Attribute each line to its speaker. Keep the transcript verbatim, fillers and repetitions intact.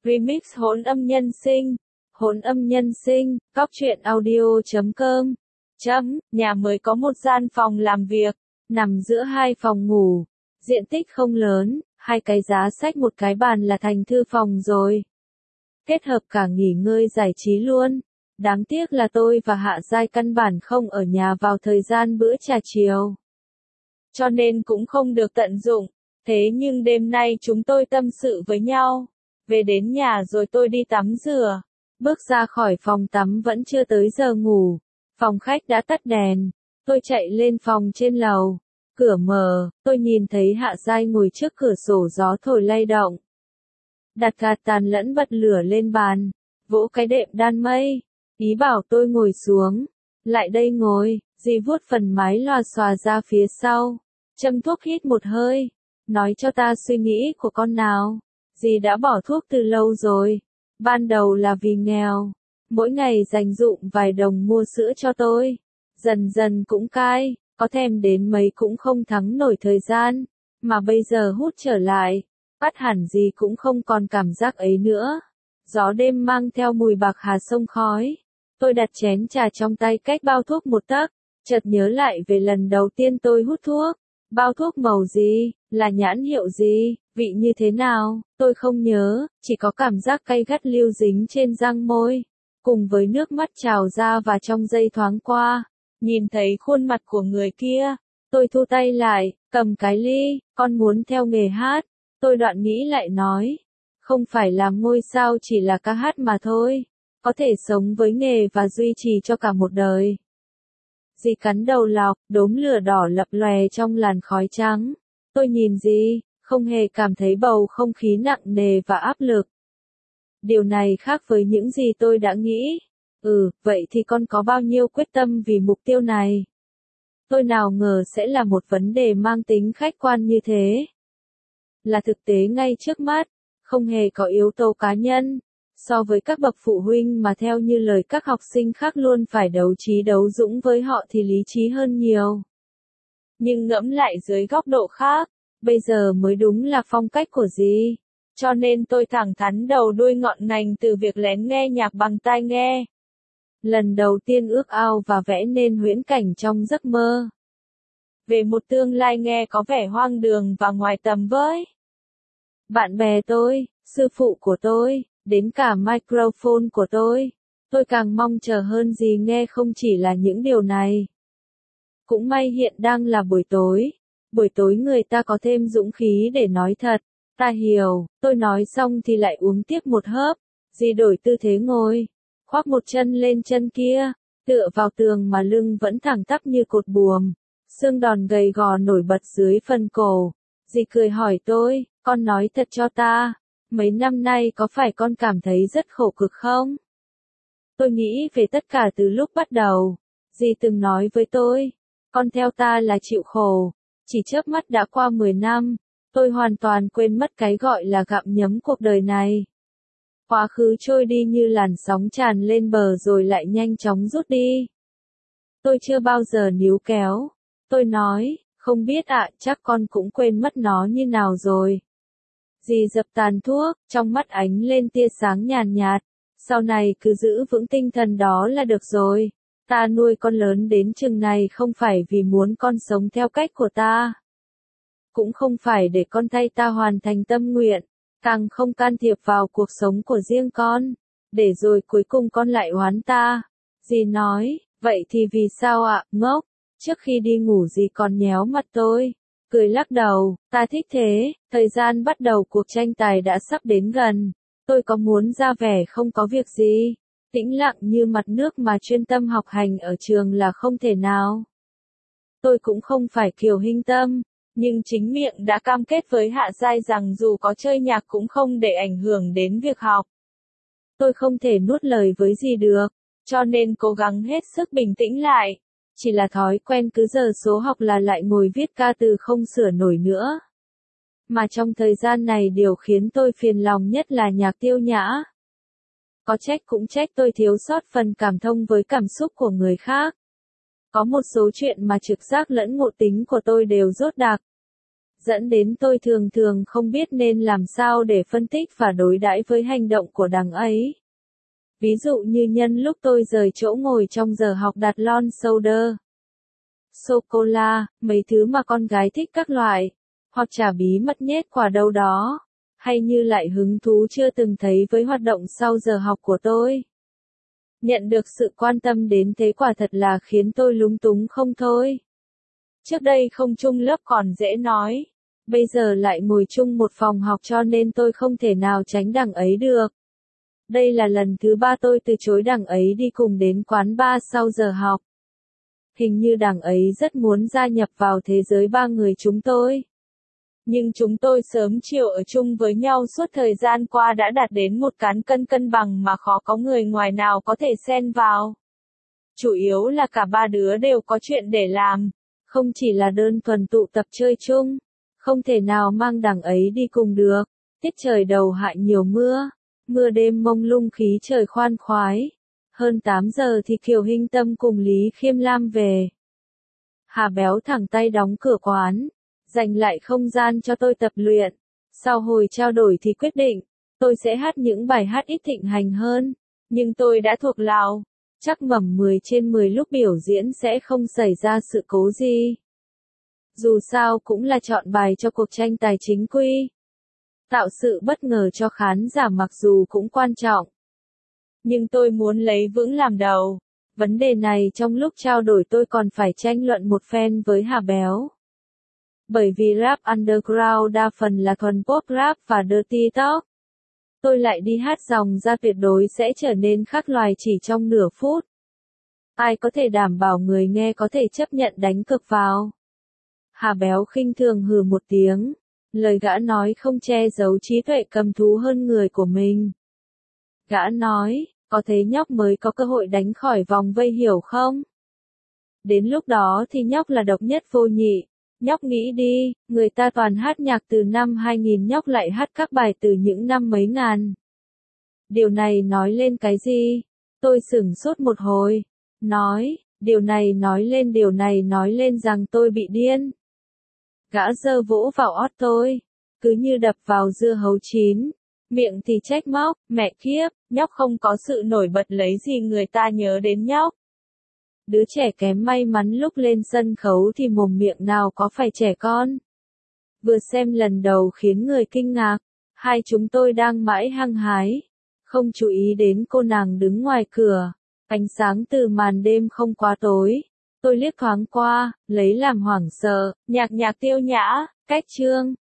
Speaker 1: Remix hỗn âm nhân sinh. Hỗn âm nhân sinh, góc truyện audio chấm com. Chấm, nhà mới có một gian phòng làm việc, nằm giữa hai phòng ngủ. Diện tích không lớn, hai cái giá sách một cái bàn là thành thư phòng rồi. Kết hợp cả nghỉ ngơi giải trí luôn. Đáng tiếc là tôi và Hạ Giai căn bản không ở nhà vào thời gian bữa trà chiều. Cho nên cũng không được tận dụng. Thế nhưng đêm nay chúng tôi tâm sự với nhau. Về đến nhà rồi tôi đi tắm rửa. Bước ra khỏi phòng tắm vẫn chưa tới giờ ngủ. Phòng khách đã tắt đèn. Tôi chạy lên phòng trên lầu. Cửa mở, tôi nhìn thấy Hạ Giai ngồi trước cửa sổ gió thổi lay động. Đặt gạt tàn lẫn bật lửa lên bàn. Vỗ cái đệm đan mây. Ý bảo tôi ngồi xuống. Lại đây ngồi, dì vuốt phần mái lòa xòa ra phía sau. Châm thuốc hít một hơi. Nói cho ta suy nghĩ của con nào. Dì đã bỏ thuốc từ lâu rồi. Ban đầu là vì nghèo. Mỗi ngày dành dụm vài đồng mua sữa cho tôi. Dần dần cũng cai, có thèm đến mấy cũng không thắng nổi thời gian. Mà bây giờ hút trở lại, bắt hẳn dì cũng không còn cảm giác ấy nữa. Gió đêm mang theo mùi bạc hà sông khói. Tôi đặt chén trà trong tay cách bao thuốc một tấc, chợt nhớ lại về lần đầu tiên tôi hút thuốc. Bao thuốc màu gì, là nhãn hiệu gì, vị như thế nào, tôi không nhớ, chỉ có cảm giác cay gắt lưu dính trên răng môi, cùng với nước mắt trào ra và trong giây thoáng qua, nhìn thấy khuôn mặt của người kia, tôi thu tay lại, cầm cái ly, con muốn theo nghề hát, tôi đoạn nghĩ lại nói, không phải làm ngôi sao chỉ là ca hát mà thôi, có thể sống với nghề và duy trì cho cả một đời. Dì cắn đầu lọc, đốm lửa đỏ lập lòe trong làn khói trắng. Tôi nhìn dì, không hề cảm thấy bầu không khí nặng nề và áp lực. Điều này khác với những gì tôi đã nghĩ. Ừ, vậy thì con có bao nhiêu quyết tâm vì mục tiêu này? Tôi nào ngờ sẽ là một vấn đề mang tính khách quan như thế. Là thực tế ngay trước mắt, không hề có yếu tố cá nhân. So với các bậc phụ huynh mà theo như lời các học sinh khác luôn phải đấu trí đấu dũng với họ thì lý trí hơn nhiều. Nhưng ngẫm lại dưới góc độ khác, bây giờ mới đúng là phong cách của dì. Cho nên tôi thẳng thắn đầu đuôi ngọn ngành từ việc lén nghe nhạc bằng tai nghe. Lần đầu tiên ước ao và vẽ nên huyễn cảnh trong giấc mơ. Về một tương lai nghe có vẻ hoang đường và ngoài tầm với. Bạn bè tôi, sư phụ của tôi, đến cả microphone của tôi, tôi càng mong chờ hơn gì nghe không chỉ là những điều này. Cũng may hiện đang là buổi tối, buổi tối người ta có thêm dũng khí để nói thật, ta hiểu, tôi nói xong thì lại uống tiếp một hớp, dì đổi tư thế ngồi, khoác một chân lên chân kia, tựa vào tường mà lưng vẫn thẳng tắp như cột buồm, xương đòn gầy gò nổi bật dưới phần cổ, dì cười hỏi tôi, con nói thật cho ta. Mấy năm nay có phải con cảm thấy rất khổ cực không? Tôi nghĩ về tất cả từ lúc bắt đầu. Dì từng nói với tôi, con theo ta là chịu khổ. Chỉ chớp mắt đã qua mười năm, tôi hoàn toàn quên mất cái gọi là gặm nhấm cuộc đời này. Quá khứ trôi đi như làn sóng tràn lên bờ rồi lại nhanh chóng rút đi. Tôi chưa bao giờ níu kéo. Tôi nói, không biết ạ, chắc con cũng quên mất nó như nào rồi. Dì dập tàn thuốc, trong mắt ánh lên tia sáng nhàn nhạt. Sau này cứ giữ vững tinh thần đó là được rồi. Ta nuôi con lớn đến chừng này không phải vì muốn con sống theo cách của ta. Cũng không phải để con thay ta hoàn thành tâm nguyện. Càng không can thiệp vào cuộc sống của riêng con. Để rồi cuối cùng con lại oán ta. Dì nói, vậy thì vì sao ạ, ngốc? Trước khi đi ngủ dì còn nhéo mặt tôi. Cười lắc đầu, ta thích thế, thời gian bắt đầu cuộc tranh tài đã sắp đến gần, tôi có muốn ra vẻ không có việc gì, tĩnh lặng như mặt nước mà chuyên tâm học hành ở trường là không thể nào. Tôi cũng không phải kiểu hình tâm, nhưng chính miệng đã cam kết với Hạ Giai rằng dù có chơi nhạc cũng không để ảnh hưởng đến việc học. Tôi không thể nuốt lời với gì được, cho nên cố gắng hết sức bình tĩnh lại. Chỉ là thói quen cứ giờ số học là lại ngồi viết ca từ không sửa nổi nữa. Mà trong thời gian này điều khiến tôi phiền lòng nhất là nhạc Tiêu Nhã. Có trách cũng trách tôi thiếu sót phần cảm thông với cảm xúc của người khác. Có một số chuyện mà trực giác lẫn ngộ tính của tôi đều dốt đặc. dẫn đến tôi thường thường không biết nên làm sao để phân tích và đối đãi với hành động của đằng ấy. Ví dụ như nhân lúc tôi rời chỗ ngồi trong giờ học đặt lon soda, sô-cô-la, mấy thứ mà con gái thích các loại, hoặc chả bí mật nhét quả đâu đó, hay như lại hứng thú chưa từng thấy với hoạt động sau giờ học của tôi. Nhận được sự quan tâm đến thế quả thật là khiến tôi lúng túng không thôi. Trước đây không chung lớp còn dễ nói, bây giờ lại ngồi chung một phòng học cho nên tôi không thể nào tránh đằng ấy được. Đây là lần thứ ba tôi từ chối đằng ấy đi cùng đến quán bar sau giờ học. Hình như đằng ấy rất muốn gia nhập vào thế giới ba người chúng tôi. Nhưng chúng tôi sớm chiều ở chung với nhau suốt thời gian qua đã đạt đến một cán cân cân bằng mà khó có người ngoài nào có thể xen vào. Chủ yếu là cả ba đứa đều có chuyện để làm, không chỉ là đơn thuần tụ tập chơi chung, không thể nào mang đằng ấy đi cùng được. Tiết trời đầu hạ nhiều mưa, mưa đêm mông lung khí trời khoan khoái. Hơn tám giờ thì Kiều Hinh Tâm cùng Lý Khiêm Lam về. Hà Béo thẳng tay đóng cửa quán, dành lại không gian cho tôi tập luyện. Sau hồi trao đổi thì quyết định, tôi sẽ hát những bài hát ít thịnh hành hơn, nhưng tôi đã thuộc lào, chắc mẩm mười trên mười lúc biểu diễn sẽ không xảy ra sự cố gì. Dù sao cũng là chọn bài cho cuộc tranh tài chính quy. Tạo sự bất ngờ cho khán giả mặc dù cũng quan trọng. Nhưng tôi muốn lấy vững làm đầu. Vấn đề này trong lúc trao đổi tôi còn phải tranh luận một phen với Hà Béo. Bởi vì rap underground đa phần là thuần pop rap và dirty talk. Tôi lại đi hát dòng ra tuyệt đối sẽ trở nên khác loài chỉ trong nửa phút. Ai có thể đảm bảo người nghe có thể chấp nhận đánh cược vào? Hà Béo khinh thường hừ một tiếng. Lời gã nói không che giấu trí tuệ cầm thú hơn người của mình. Gã nói, có thế nhóc mới có cơ hội đánh khỏi vòng vây hiểu không? Đến lúc đó thì nhóc là độc nhất vô nhị. Nhóc nghĩ đi, người ta toàn hát nhạc từ năm hai nghìn nhóc lại hát các bài từ những năm mấy ngàn. Điều này nói lên cái gì? Tôi sửng sốt một hồi. Nói, điều này nói lên điều này nói lên rằng tôi bị điên. Gã giơ vỗ vào ót tôi, cứ như đập vào dưa hấu chín. Miệng thì trách móc, mẹ kiếp, nhóc không có sự nổi bật lấy gì người ta nhớ đến nhóc. Đứa trẻ kém may mắn lúc lên sân khấu thì mồm miệng nào có phải trẻ con. Vừa xem lần đầu khiến người kinh ngạc, hai chúng tôi đang mãi hăng hái, không chú ý đến cô nàng đứng ngoài cửa. Ánh sáng từ màn đêm không quá tối. Tôi liếc thoáng qua, lấy làm hoảng sợ, nhạc nhạc tiêu nhã, cách chương.